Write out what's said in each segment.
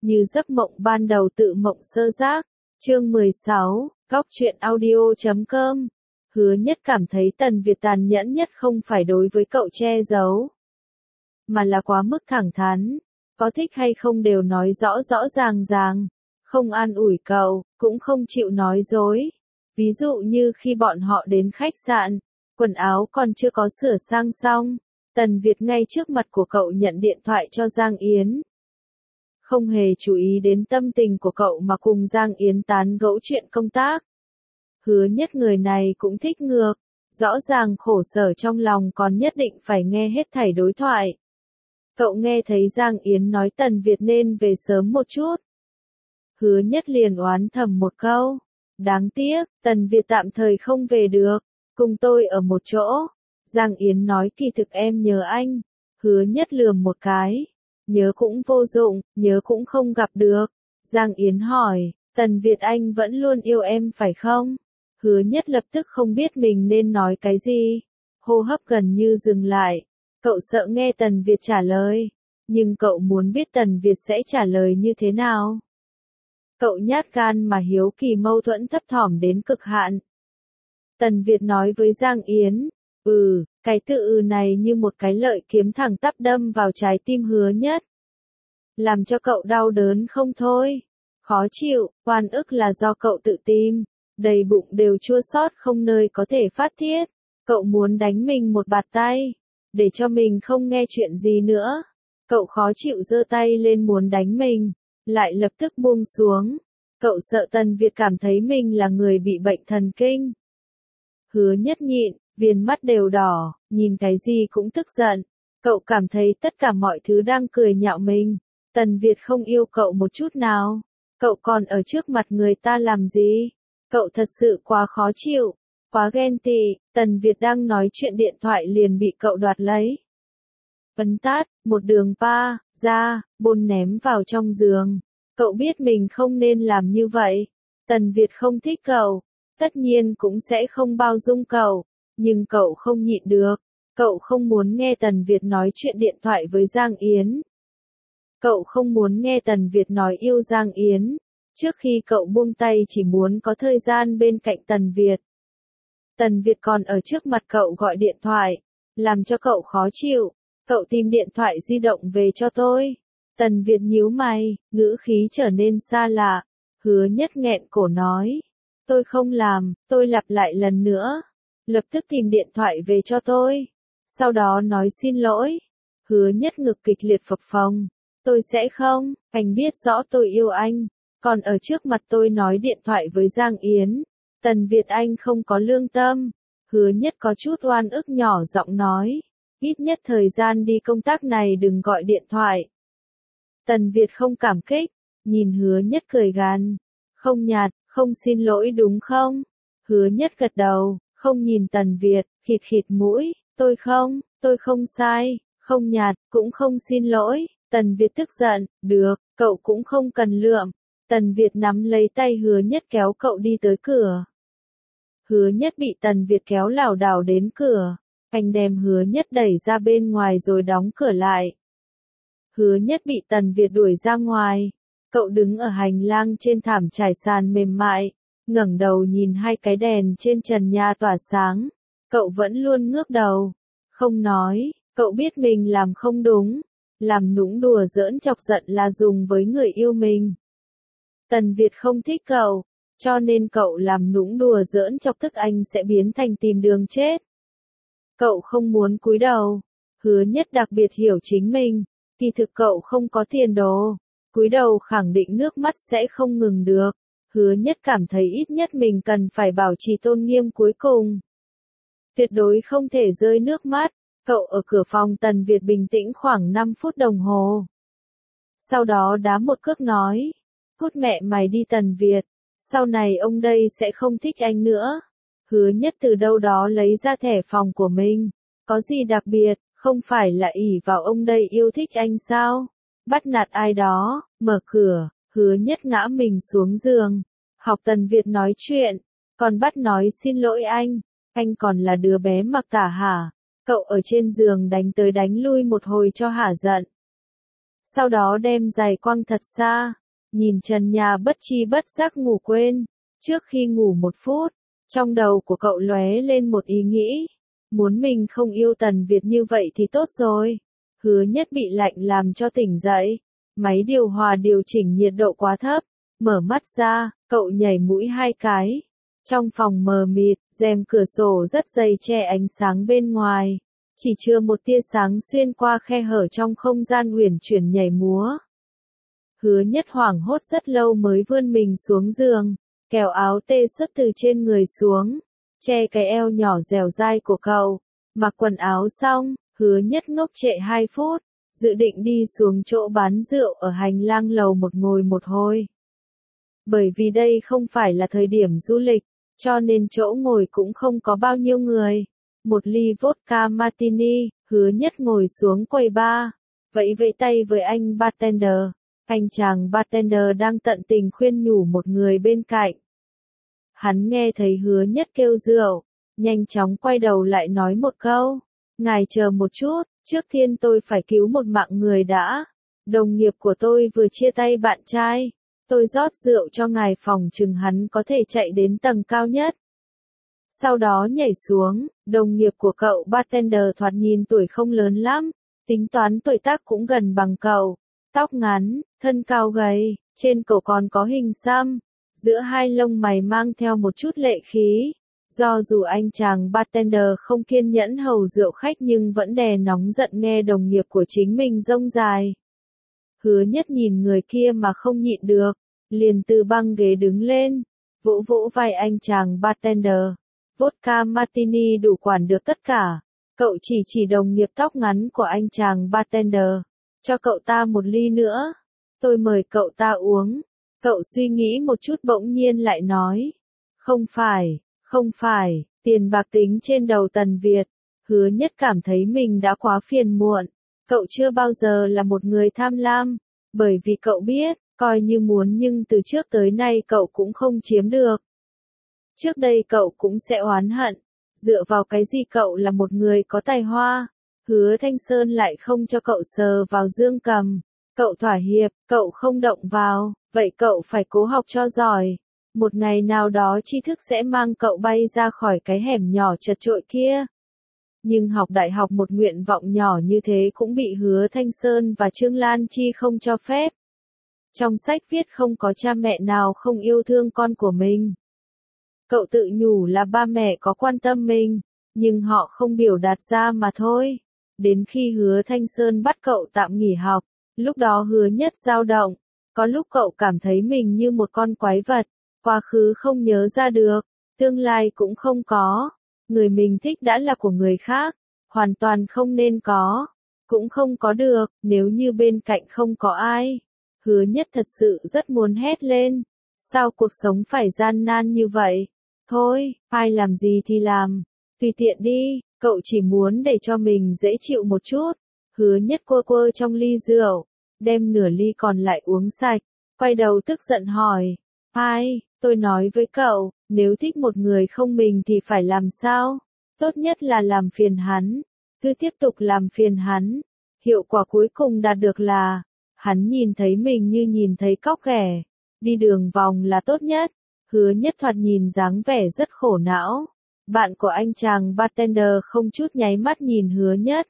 như giấc mộng ban đầu tự mộng sơ giác. Chương 16, Góc truyện audio.com. Hứa Nhất cảm thấy Tần Việt tàn nhẫn nhất không phải đối với cậu che giấu, mà là quá mức thẳng thắn, có thích hay không đều nói rõ rõ ràng ràng, không an ủi cậu, cũng không chịu nói dối. Ví dụ như khi bọn họ đến khách sạn, quần áo còn chưa có sửa sang xong, Tần Việt ngay trước mặt của cậu nhận điện thoại cho Giang Yến. Không hề chú ý đến tâm tình của cậu mà cùng Giang Yến tán gẫu chuyện công tác. Hứa Nhất người này cũng thích ngược, rõ ràng khổ sở trong lòng còn nhất định phải nghe hết thảy đối thoại. Cậu nghe thấy Giang Yến nói Tần Việt nên về sớm một chút. Hứa Nhất liền oán thầm một câu. Đáng tiếc, Tần Việt tạm thời không về được, cùng tôi ở một chỗ. Giang Yến nói kỳ thực em nhớ anh. Hứa Nhất lườm một cái. Nhớ cũng vô dụng, nhớ cũng không gặp được. Giang Yến hỏi, Tần Việt anh vẫn luôn yêu em phải không? Hứa Nhất lập tức không biết mình nên nói cái gì. Hô hấp gần như dừng lại. Cậu sợ nghe Tần Việt trả lời. Nhưng cậu muốn biết Tần Việt sẽ trả lời như thế nào. Cậu nhát gan mà hiếu kỳ mâu thuẫn thấp thỏm đến cực hạn. Tần Việt nói với Giang Yến, cái tự này như một cái lợi kiếm thẳng tắp đâm vào trái tim Hứa Nhất. Làm cho cậu đau đớn không thôi. Khó chịu, oan ức là do cậu tự tìm. Đầy bụng đều chua xót không nơi có thể phát tiết. Cậu muốn đánh mình một bạt tay. Để cho mình không nghe chuyện gì nữa. Cậu khó chịu giơ tay lên muốn đánh mình. Lại lập tức buông xuống. Cậu sợ Tần Việt cảm thấy mình là người bị bệnh thần kinh. Hứa Nhất nhịn, viền mắt đều đỏ, nhìn cái gì cũng tức giận. Cậu cảm thấy tất cả mọi thứ đang cười nhạo mình. Tần Việt không yêu cậu một chút nào. Cậu còn ở trước mặt người ta làm gì? Cậu thật sự quá khó chịu, quá ghen tị. Tần Việt đang nói chuyện điện thoại liền bị cậu đoạt lấy. Ấn tát, một đường pa, ra, bôn ném vào trong giường. Cậu biết mình không nên làm như vậy. Tần Việt không thích cậu, tất nhiên cũng sẽ không bao dung cậu. Nhưng cậu không nhịn được. Cậu không muốn nghe Tần Việt nói chuyện điện thoại với Giang Yến. Cậu không muốn nghe Tần Việt nói yêu Giang Yến. Trước khi cậu buông tay chỉ muốn có thời gian bên cạnh Tần Việt. Tần Việt còn ở trước mặt cậu gọi điện thoại, làm cho cậu khó chịu. Cậu tìm điện thoại di động về cho tôi. Tần Việt nhíu mày, ngữ khí trở nên xa lạ. Hứa Nhất nghẹn cổ nói. Tôi không làm, tôi lặp lại lần nữa. Lập tức tìm điện thoại về cho tôi. Sau đó nói xin lỗi. Hứa Nhất ngực kịch liệt phập phồng. Tôi sẽ không, anh biết rõ tôi yêu anh. Còn ở trước mặt tôi nói điện thoại với Giang Yến. Tần Việt anh không có lương tâm. Hứa Nhất có chút oan ức nhỏ giọng nói. Ít nhất thời gian đi công tác này đừng gọi điện thoại. Tần Việt không cảm kích. Nhìn Hứa Nhất cười gằn. Không nhạt, không xin lỗi đúng không? Hứa Nhất gật đầu, không nhìn Tần Việt, khịt khịt mũi. Tôi không sai, không nhạt, cũng không xin lỗi. Tần Việt tức giận, được, cậu cũng không cần lượm. Tần Việt nắm lấy tay Hứa Nhất kéo cậu đi tới cửa. Hứa Nhất bị Tần Việt kéo lảo đảo đến cửa. Anh đem Hứa Nhất đẩy ra bên ngoài rồi đóng cửa lại. Hứa Nhất bị Tần Việt đuổi ra ngoài. Cậu đứng ở hành lang trên thảm trải sàn mềm mại, ngẩng đầu nhìn hai cái đèn trên trần nhà tỏa sáng. Cậu vẫn luôn ngước đầu, không nói. Cậu biết mình làm không đúng. Làm nũng đùa giỡn chọc giận là dùng với người yêu mình. Tần Việt không thích cậu, cho nên cậu làm nũng đùa giỡn chọc tức anh sẽ biến thành tìm đường chết. Cậu không muốn cúi đầu. Hứa Nhất đặc biệt hiểu chính mình. Kỳ thực cậu không có tiền đồ. Cúi đầu khẳng định nước mắt sẽ không ngừng được. Hứa Nhất cảm thấy ít nhất mình cần phải bảo trì tôn nghiêm cuối cùng. Tuyệt đối không thể rơi nước mắt. Cậu ở cửa phòng Tần Việt bình tĩnh khoảng 5 phút đồng hồ. Sau đó đá một cước nói. Cút mẹ mày đi Tần Việt. Sau này ông đây sẽ không thích anh nữa. Hứa Nhất từ đâu đó lấy ra thẻ phòng của mình. Có gì đặc biệt, không phải là ỷ vào ông đây yêu thích anh sao? Bắt nạt ai đó, mở cửa, Hứa Nhất ngã mình xuống giường. Học Tần Việt nói chuyện, còn bắt nói xin lỗi anh còn là đứa bé mặc tả hả? Cậu ở trên giường đánh tới đánh lui một hồi cho hả giận. Sau đó đem giày quăng thật xa, nhìn trần nhà bất chi bất giác ngủ quên. Trước khi ngủ 1 phút, trong đầu của cậu lóe lên một ý nghĩ. Muốn mình không yêu Tần Việt như vậy thì tốt rồi. Hứa Nhất bị lạnh làm cho tỉnh dậy. Máy điều hòa điều chỉnh nhiệt độ quá thấp. Mở mắt ra, cậu nhảy mũi 2 cái. Trong phòng mờ mịt, rèm cửa sổ rất dày che ánh sáng bên ngoài. Chỉ chưa một tia sáng xuyên qua khe hở trong không gian uyển chuyển nhảy múa. Hứa Nhất hoảng hốt rất lâu mới vươn mình xuống giường, kéo áo tê sứt từ trên người xuống, che cái eo nhỏ dẻo dai của cậu. Mặc quần áo xong, Hứa Nhất ngốc trệ 2 phút, dự định đi xuống chỗ bán rượu ở hành lang lầu 1 ngồi một hồi. Bởi vì đây không phải là thời điểm du lịch, cho nên chỗ ngồi cũng không có bao nhiêu người. 1 ly vodka martini, Hứa Nhất ngồi xuống quầy bar, vẫy vẫy tay với anh bartender. Anh chàng bartender đang tận tình khuyên nhủ một người bên cạnh. Hắn nghe thấy Hứa Nhất kêu rượu, nhanh chóng quay đầu lại nói một câu. Ngài chờ một chút, trước tiên tôi phải cứu một mạng người đã. Đồng nghiệp của tôi vừa chia tay bạn trai. Tôi rót rượu cho ngài phòng chừng hắn có thể chạy đến tầng cao nhất. Sau đó nhảy xuống, đồng nghiệp của cậu bartender thoạt nhìn tuổi không lớn lắm, tính toán tuổi tác cũng gần bằng cậu. Tóc ngắn, thân cao gầy, trên cổ còn có hình xăm, giữa hai lông mày mang theo một chút lệ khí. Do dù anh chàng bartender không kiên nhẫn hầu rượu khách nhưng vẫn đè nóng giận nghe đồng nghiệp của chính mình rông dài. Hứa Nhất nhìn người kia mà không nhịn được, liền từ băng ghế đứng lên, vỗ vỗ vai anh chàng bartender. Vodka martini đủ quản được tất cả. Cậu chỉ đồng nghiệp tóc ngắn của anh chàng bartender. Cho cậu ta 1 ly nữa. Tôi mời cậu ta uống. Cậu suy nghĩ một chút bỗng nhiên lại nói. Không phải, tiền bạc tính trên đầu Tần Việt. Hứa Nhất cảm thấy mình đã quá phiền muộn. Cậu chưa bao giờ là một người tham lam. Bởi vì cậu biết, coi như muốn nhưng từ trước tới nay cậu cũng không chiếm được. Trước đây cậu cũng sẽ oán hận. Dựa vào cái gì cậu là một người có tài hoa. Hứa Thanh Sơn lại không cho cậu sờ vào dương cầm. Cậu thỏa hiệp, cậu không động vào, vậy cậu phải cố học cho giỏi. Một ngày nào đó tri thức sẽ mang cậu bay ra khỏi cái hẻm nhỏ chật chội kia. Nhưng học đại học một nguyện vọng nhỏ như thế cũng bị Hứa Thanh Sơn và Trương Lan Chi không cho phép. Trong sách viết không có cha mẹ nào không yêu thương con của mình. Cậu tự nhủ là ba mẹ có quan tâm mình, nhưng họ không biểu đạt ra mà thôi. Đến khi Hứa Thanh Sơn bắt cậu tạm nghỉ học, lúc đó Hứa Nhất dao động. Có lúc cậu cảm thấy mình như một con quái vật, quá khứ không nhớ ra được, tương lai cũng không có. Người mình thích đã là của người khác, hoàn toàn không nên có, cũng không có được, nếu như bên cạnh không có ai. Hứa Nhất thật sự rất muốn hét lên. Sao cuộc sống phải gian nan như vậy? Thôi, ai làm gì thì làm, tùy tiện đi, cậu chỉ muốn để cho mình dễ chịu một chút. Hứa Nhất quơ quơ trong ly rượu, đem nửa ly còn lại uống sạch, quay đầu tức giận hỏi. Tôi nói với cậu, nếu thích một người không mình thì phải làm sao? Tốt nhất là làm phiền hắn, cứ tiếp tục làm phiền hắn. Hiệu quả cuối cùng đạt được là, hắn nhìn thấy mình như nhìn thấy cóc ghẻ, đi đường vòng là tốt nhất. Hứa Nhất thoạt nhìn dáng vẻ rất khổ não. Bạn của anh chàng bartender không chút nháy mắt nhìn Hứa Nhất.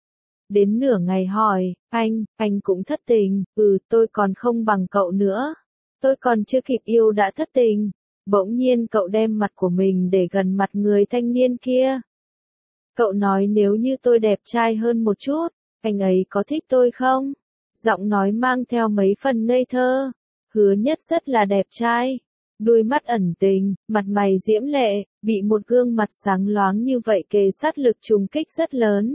Đến nửa ngày hỏi, anh cũng thất tình, tôi còn không bằng cậu nữa. Tôi còn chưa kịp yêu đã thất tình. Bỗng nhiên cậu đem mặt của mình để gần mặt người thanh niên kia. Cậu nói nếu như tôi đẹp trai hơn một chút, anh ấy có thích tôi không? Giọng nói mang theo mấy phần ngây thơ. Hứa Nhất rất là đẹp trai. Đôi mắt ẩn tình, mặt mày diễm lệ, bị một gương mặt sáng loáng như vậy kề sát lực trùng kích rất lớn.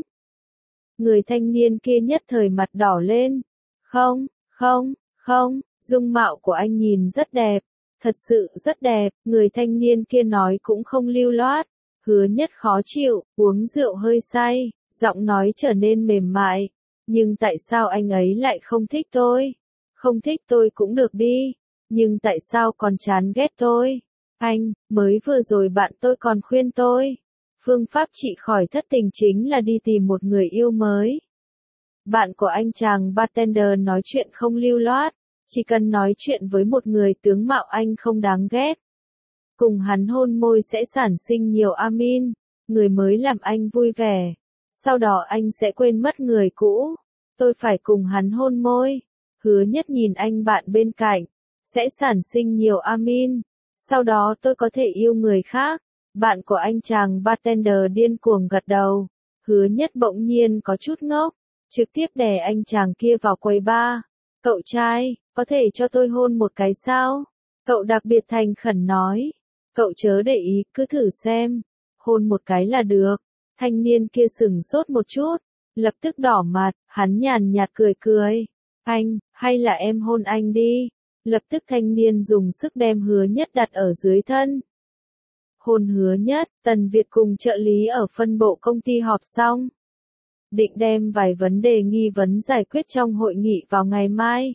Người thanh niên kia nhất thời mặt đỏ lên. Không, dung mạo của anh nhìn rất đẹp, thật sự rất đẹp, người thanh niên kia nói cũng không lưu loát. Hứa Nhất khó chịu, uống rượu hơi say, giọng nói trở nên mềm mại. Nhưng tại sao anh ấy lại không thích tôi? Không thích tôi cũng được đi. Nhưng tại sao còn chán ghét tôi? Mới vừa rồi bạn tôi còn khuyên tôi. Phương pháp trị khỏi thất tình chính là đi tìm một người yêu mới. Bạn của anh chàng bartender nói chuyện không lưu loát, chỉ cần nói chuyện với một người tướng mạo anh không đáng ghét. Cùng hắn hôn môi sẽ sản sinh nhiều amin, người mới làm anh vui vẻ. Sau đó anh sẽ quên mất người cũ. Tôi phải cùng hắn hôn môi. Hứa Nhất nhìn anh bạn bên cạnh, sẽ sản sinh nhiều amin. Sau đó tôi có thể yêu người khác. Bạn của anh chàng bartender điên cuồng gật đầu. Hứa Nhất bỗng nhiên có chút ngốc, trực tiếp đè anh chàng kia vào quầy bar. Cậu trai, có thể cho tôi hôn một cái sao? Cậu đặc biệt thành khẩn nói. Cậu chớ để ý, cứ thử xem. Hôn một cái là được. Thanh niên kia sửng sốt một chút, lập tức đỏ mặt, hắn nhàn nhạt cười cười. Anh, hay là em hôn anh đi. Lập tức thanh niên dùng sức đem Hứa Nhất đặt ở dưới thân. Hôn Hứa Nhất, Tần Việt cùng trợ lý ở phân bộ công ty họp xong. Định đem vài vấn đề nghi vấn giải quyết trong hội nghị vào ngày mai.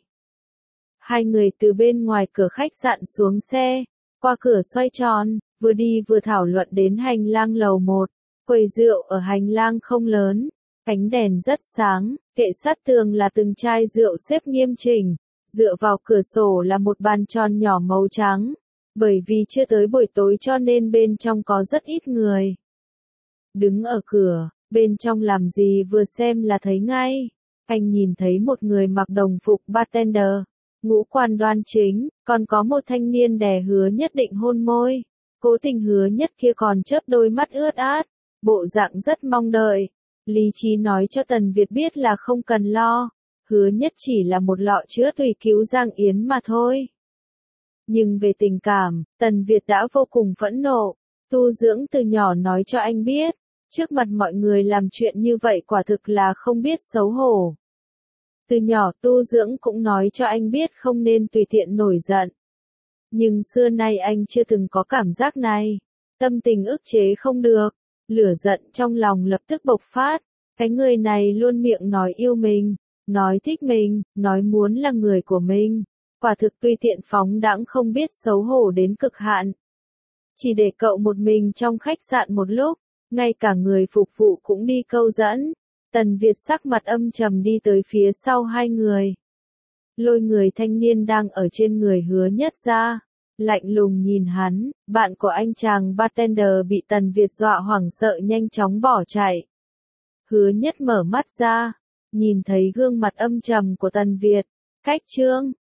Hai người từ bên ngoài cửa khách sạn xuống xe, qua cửa xoay tròn, vừa đi vừa thảo luận đến hành lang lầu 1. Quầy rượu ở hành lang không lớn, ánh đèn rất sáng, kệ sát tường là từng chai rượu xếp nghiêm chỉnh, dựa vào cửa sổ là một bàn tròn nhỏ màu trắng. Bởi vì chưa tới buổi tối cho nên bên trong có rất ít người. Đứng ở cửa, bên trong làm gì vừa xem là thấy ngay. Anh nhìn thấy một người mặc đồng phục bartender, ngũ quan đoan chính, còn có một thanh niên đè Hứa Nhất định hôn môi. Cố tình Hứa Nhất kia còn chớp đôi mắt ướt át, bộ dạng rất mong đợi. Lý trí nói cho Tần Việt biết là không cần lo, Hứa Nhất chỉ là một lọ chữa tùy cứu Giang Yến mà thôi. Nhưng về tình cảm, Tần Việt đã vô cùng phẫn nộ. Tu Dưỡng từ nhỏ nói cho anh biết, trước mặt mọi người làm chuyện như vậy quả thực là không biết xấu hổ. Từ nhỏ Tu Dưỡng cũng nói cho anh biết không nên tùy tiện nổi giận. Nhưng xưa nay anh chưa từng có cảm giác này. Tâm tình ức chế không được, lửa giận trong lòng lập tức bộc phát. Cái người này luôn miệng nói yêu mình, nói thích mình, nói muốn là người của mình. Quả thực tùy tiện phóng đãng không biết xấu hổ đến cực hạn. Chỉ để cậu một mình trong khách sạn một lúc, ngay cả người phục vụ cũng đi câu dẫn. Tần Việt sắc mặt âm trầm đi tới phía sau hai người. Lôi người thanh niên đang ở trên người Hứa Nhất ra. Lạnh lùng nhìn hắn, bạn của anh chàng bartender bị Tần Việt dọa hoảng sợ nhanh chóng bỏ chạy. Hứa Nhất mở mắt ra, nhìn thấy gương mặt âm trầm của Tần Việt. Cách chương